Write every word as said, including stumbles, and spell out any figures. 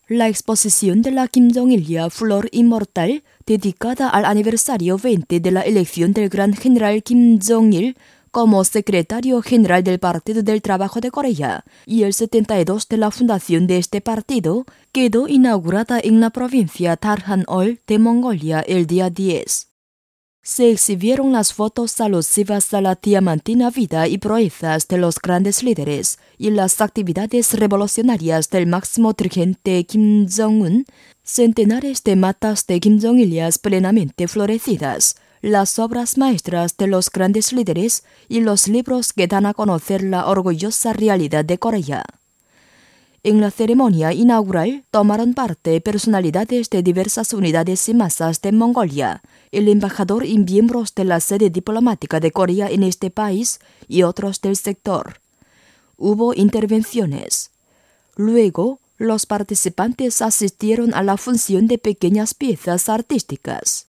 La exposición de la Kim Jong-il Flor Inmortal, dedicada al aniversario veinte de la elección del gran general Kim Jong-il como secretario general del Partido del Trabajo de Corea y el setenta y dos de la fundación de este partido, quedó inaugurada en la provincia Tarhan-ol de Mongolia el día diez. Se exhibieron las fotos alusivas a la diamantina vida y proezas de los grandes líderes y las actividades revolucionarias del máximo dirigente Kim Jong-un, centenares de matas de Kim Jong-il plenamente florecidas, las obras maestras de los grandes líderes y los libros que dan a conocer la orgullosa realidad de Corea. En la ceremonia inaugural tomaron parte personalidades de diversas unidades y masas de Mongolia, el embajador y miembros de la sede diplomática de Corea en este país y otros del sector. Hubo intervenciones. Luego, los participantes asistieron a la función de pequeñas piezas artísticas.